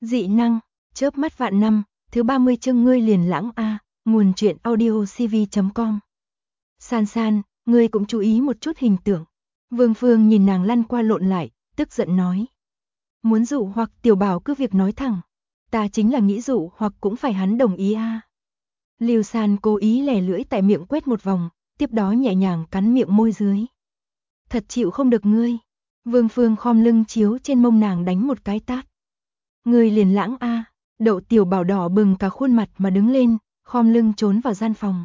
Dị năng, chớp mắt vạn năm, thứ 30 chương ngươi liền lãng a, nguồn truyện audio cv.com. San San, ngươi cũng chú ý một chút hình tượng. Vương Phương nhìn nàng lăn qua lộn lại, tức giận nói. Muốn dụ hoặc Tiểu Bảo cứ việc nói thẳng. Ta chính là nghĩ dụ hoặc cũng phải hắn đồng ý a. Lưu San cố ý lè lưỡi tại miệng quét một vòng, tiếp đó nhẹ nhàng cắn miệng môi dưới. Thật chịu không được ngươi. Vương Phương khom lưng chiếu trên mông nàng đánh một cái tát. Ngươi liền lãng a. Đậu Tiểu Bảo đỏ bừng cả khuôn mặt mà đứng lên, khom lưng trốn vào gian phòng.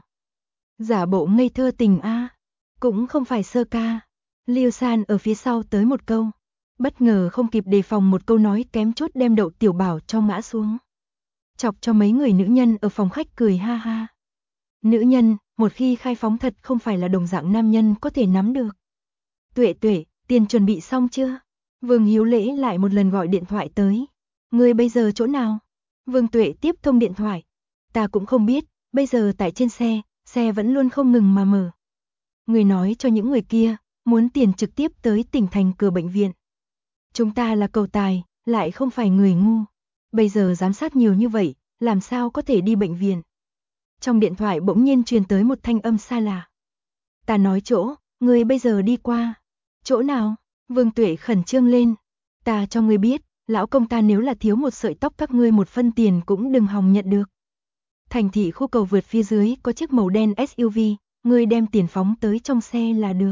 Giả bộ ngây thơ tình a. Cũng không phải sơ ca. Lưu San ở phía sau tới một câu. Bất ngờ không kịp đề phòng một câu nói kém chút đem Đậu Tiểu Bảo cho ngã xuống. Chọc cho mấy người nữ nhân ở phòng khách cười ha ha. Nữ nhân, một khi khai phóng thật không phải là đồng dạng nam nhân có thể nắm được. Tuệ Tuệ, tiền chuẩn bị xong chưa? Vương Hiếu Lễ lại một lần gọi điện thoại tới. Ngươi bây giờ chỗ nào? Vương Tuệ tiếp thông điện thoại. Ta cũng không biết, bây giờ tại trên xe, xe vẫn luôn không ngừng mà mở. Người nói cho những người kia, muốn tiền trực tiếp tới tỉnh thành cửa bệnh viện. Chúng ta là cầu tài, lại không phải người ngu. Bây giờ giám sát nhiều như vậy, làm sao có thể đi bệnh viện? Trong điện thoại bỗng nhiên truyền tới một thanh âm xa lạ. Ta nói chỗ, ngươi bây giờ đi qua. Chỗ nào? Vương Tuệ khẩn trương lên. Ta cho ngươi biết, lão công ta nếu là thiếu một sợi tóc các ngươi một phân tiền cũng đừng hòng nhận được. Thành thị khu cầu vượt phía dưới có chiếc màu đen SUV, ngươi đem tiền phóng tới trong xe là được.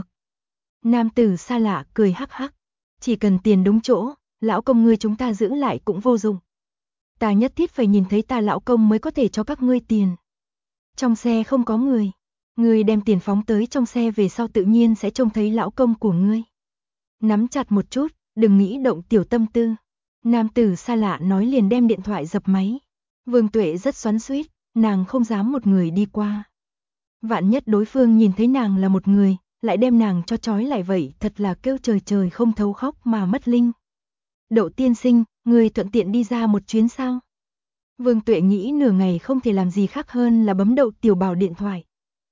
Nam tử xa lạ cười hắc hắc. Chỉ cần tiền đúng chỗ, lão công ngươi chúng ta giữ lại cũng vô dụng. Ta nhất thiết phải nhìn thấy ta lão công mới có thể cho các ngươi tiền. Trong xe không có người. Ngươi đem tiền phóng tới trong xe về sau tự nhiên sẽ trông thấy lão công của ngươi. Nắm chặt một chút, đừng nghĩ động tiểu tâm tư. Nam tử xa lạ nói liền đem điện thoại dập máy. Vương Tuệ rất xoắn xuýt, nàng không dám một người đi qua. Vạn nhất đối phương nhìn thấy nàng là một người, lại đem nàng cho trói lại vậy, thật là kêu trời trời không thấu khóc mà mất linh. Đậu tiên sinh, người thuận tiện đi ra một chuyến sao? Vương Tuệ nghĩ nửa ngày không thể làm gì khác hơn là bấm Đậu Tiểu Bảo điện thoại.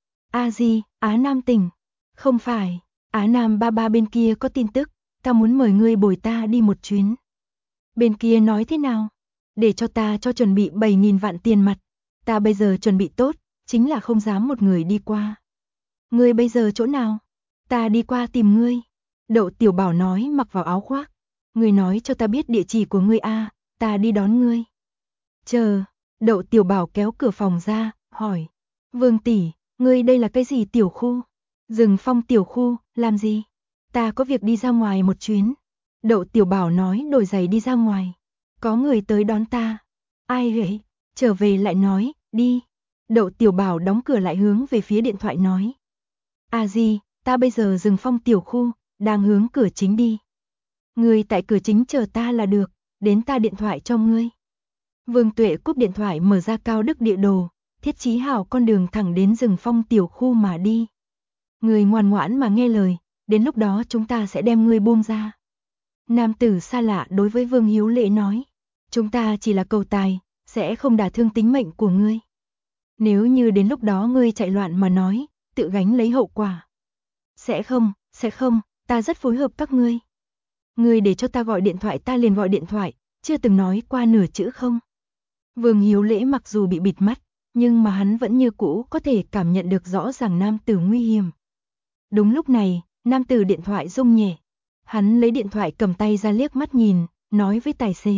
A Di, Á Nam tỉnh. Không phải, Á Nam ba ba bên kia có tin tức, ta muốn mời ngươi bồi ta đi một chuyến. Bên kia nói thế nào? Để cho ta cho chuẩn bị 7.000 vạn tiền mặt. Ta bây giờ chuẩn bị tốt, chính là không dám một người đi qua. Ngươi bây giờ chỗ nào? Ta đi qua tìm ngươi. Đậu Tiểu Bảo nói mặc vào áo khoác. Ngươi nói cho ta biết địa chỉ của ngươi a, ta đi đón ngươi. Chờ, Đậu Tiểu Bảo kéo cửa phòng ra, hỏi. Vương tỷ, ngươi đây là cái gì tiểu khu? Rừng Phong tiểu khu, làm gì? Ta có việc đi ra ngoài một chuyến. Đậu Tiểu Bảo nói đổi giày đi ra ngoài. Có người tới đón ta. Ai vậy? Trở về lại nói, đi. Đậu Tiểu Bảo đóng cửa lại hướng về phía điện thoại nói. À gì, ta bây giờ Rừng Phong tiểu khu, đang hướng cửa chính đi. Ngươi tại cửa chính chờ ta là được, đến ta điện thoại cho ngươi. Vương Tuệ cúp điện thoại mở ra Cao Đức địa đồ, thiết chí hảo con đường thẳng đến Rừng Phong tiểu khu mà đi. Ngươi ngoan ngoãn mà nghe lời, đến lúc đó chúng ta sẽ đem ngươi buông ra. Nam tử xa lạ đối với Vương Hiếu Lễ nói, chúng ta chỉ là cầu tài, sẽ không đả thương tính mệnh của ngươi. Nếu như đến lúc đó ngươi chạy loạn mà nói, tự gánh lấy hậu quả. Sẽ không, ta rất phối hợp các ngươi. Ngươi để cho ta gọi điện thoại ta liền gọi điện thoại, chưa từng nói qua nửa chữ không. Vương Hiếu Lễ mặc dù bị bịt mắt, nhưng mà hắn vẫn như cũ có thể cảm nhận được rõ ràng nam tử nguy hiểm. Đúng lúc này, nam tử điện thoại rung nhẹ. Hắn lấy điện thoại cầm tay ra liếc mắt nhìn, nói với tài xế.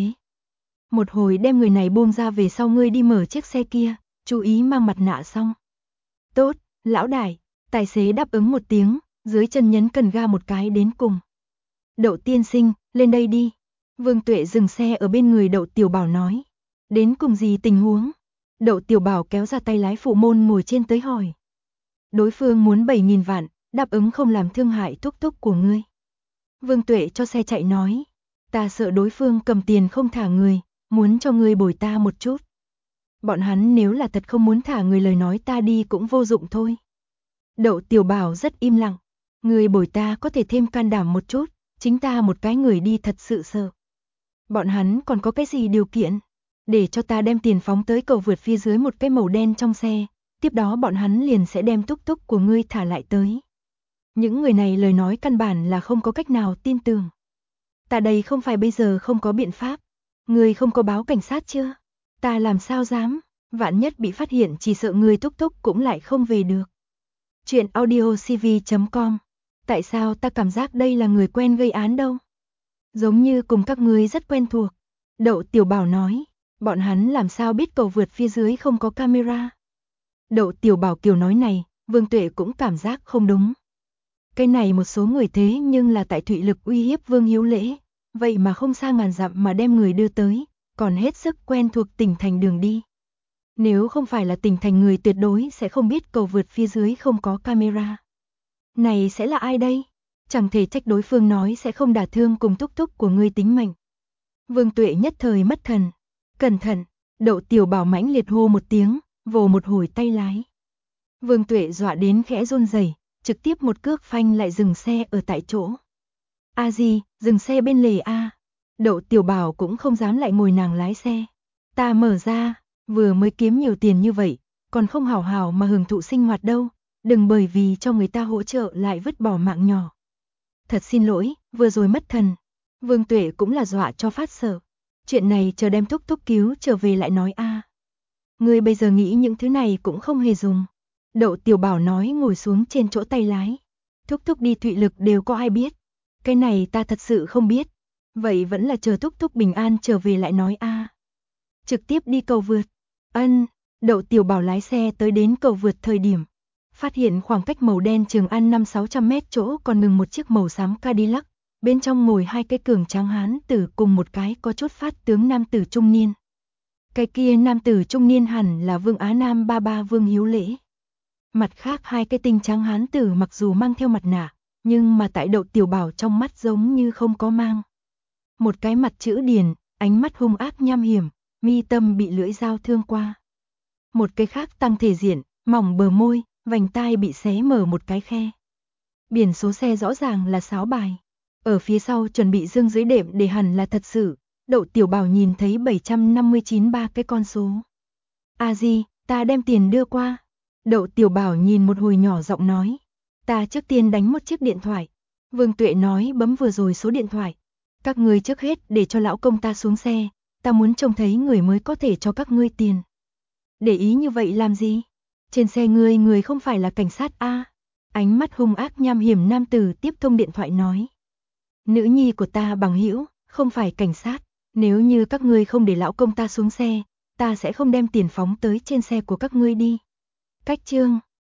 Một hồi đem người này buông ra về sau ngươi đi mở chiếc xe kia, chú ý mang mặt nạ xong. Tốt, lão đại, tài xế đáp ứng một tiếng, dưới chân nhấn cần ga một cái đến cùng. Đậu tiên sinh, lên đây đi. Vương Tuệ dừng xe ở bên người Đậu Tiểu Bảo nói. Đến cùng gì tình huống? Đậu Tiểu Bảo kéo ra tay lái phụ môn ngồi trên tới hỏi. Đối phương muốn 7.000 vạn, đáp ứng không làm thương hại thúc thúc của ngươi. Vương Tuệ cho xe chạy nói. Ta sợ đối phương cầm tiền không thả người, muốn cho ngươi bồi ta một chút. Bọn hắn nếu là thật không muốn thả người lời nói ta đi cũng vô dụng thôi. Đậu Tiểu Bảo rất im lặng. Người bồi ta có thể thêm can đảm một chút, chính ta một cái người đi thật sự sợ. Bọn hắn còn có cái gì điều kiện? Để cho ta đem tiền phóng tới cầu vượt phía dưới một cái màu đen trong xe, tiếp đó bọn hắn liền sẽ đem túc túc của ngươi thả lại tới. Những người này lời nói căn bản là không có cách nào tin tưởng. Ta đây không phải bây giờ không có biện pháp. Ngươi không có báo cảnh sát chưa? Ta làm sao dám, vạn nhất bị phát hiện chỉ sợ ngươi Thúc Thúc cũng lại không về được. Chuyện audio cv.com. Tại sao ta cảm giác đây là người quen gây án đâu? Giống như cùng các ngươi rất quen thuộc. Đậu Tiểu Bảo nói, bọn hắn làm sao biết cầu vượt phía dưới không có camera? Đậu Tiểu Bảo kiểu nói này, Vương Tuệ cũng cảm giác không đúng. Cái này một số người thế nhưng là tại Thụy Lực uy hiếp Vương Hiếu Lễ, vậy mà không xa ngàn dặm mà đem người đưa tới, còn hết sức quen thuộc tỉnh thành đường đi. Nếu không phải là tỉnh thành người tuyệt đối sẽ không biết cầu vượt phía dưới không có camera. Này sẽ là ai đây? Chẳng thể trách đối phương nói sẽ không đả thương cùng Thúc Thúc của ngươi tính mệnh. Vương Tuệ nhất thời mất thần. Cẩn thận, Đậu Tiểu Bảo mãnh liệt hô một tiếng, vồ một hồi tay lái. Vương Tuệ dọa đến khẽ run rẩy, trực tiếp một cước phanh lại dừng xe ở tại chỗ. A Di, dừng xe bên lề a. Đậu Tiểu Bảo cũng không dám lại ngồi nàng lái xe. Ta mở ra, vừa mới kiếm nhiều tiền như vậy, còn không hào hào mà hưởng thụ sinh hoạt đâu, đừng bởi vì cho người ta hỗ trợ lại vứt bỏ mạng nhỏ. Thật xin lỗi, vừa rồi mất thần. Vương Tuệ cũng là dọa cho phát sợ. Chuyện này chờ đem Thúc Thúc cứu trở về lại nói a. Ngươi bây giờ nghĩ những thứ này cũng không hề dùng. Đậu Tiểu Bảo nói ngồi xuống trên chỗ tay lái. Thúc Thúc đi Thụy Lực đều có ai biết. Cái này ta thật sự không biết. Vậy vẫn là chờ Thúc Thúc bình an trở về lại nói a. Trực tiếp đi cầu vượt. Ân, Đậu Tiểu Bảo lái xe tới đến cầu vượt thời điểm. Phát hiện khoảng cách màu đen Trường An 500-600 mét chỗ còn ngừng một chiếc màu xám Cadillac. Bên trong ngồi hai cái cường tráng hán tử cùng một cái có chút phát tướng nam tử trung niên. Cái kia nam tử trung niên hẳn là Vương Á Nam ba ba Vương Hiếu Lễ. Mặt khác hai cái tinh trắng hán tử mặc dù mang theo mặt nạ, nhưng mà tại Đậu Tiểu Bảo trong mắt giống như không có mang. Một cái mặt chữ điền, ánh mắt hung ác nham hiểm, mi tâm bị lưỡi dao thương qua. Một cái khác tăng thể diện, mỏng bờ môi, vành tai bị xé mở một cái khe. Biển số xe rõ ràng là 6 bài. Ở phía sau chuẩn bị dương dưới đệm để hẳn là thật sự. Đậu Tiểu Bảo nhìn thấy 759 ba cái con số. A Di, ta đem tiền đưa qua. Đậu Tiểu Bảo nhìn một hồi nhỏ giọng nói. Ta trước tiên đánh một chiếc điện thoại. Vương Tuệ nói bấm vừa rồi số điện thoại. Các ngươi trước hết để cho lão công ta xuống xe. Ta muốn trông thấy người mới có thể cho các ngươi tiền. Để ý như vậy làm gì? Trên xe người không phải là cảnh sát a? Ánh mắt hung ác nham hiểm nam tử tiếp thông điện thoại nói. Nữ nhi của ta bằng hữu, không phải cảnh sát. Nếu như các ngươi không để lão công ta xuống xe, ta sẽ không đem tiền phóng tới trên xe của các ngươi đi. Cách chương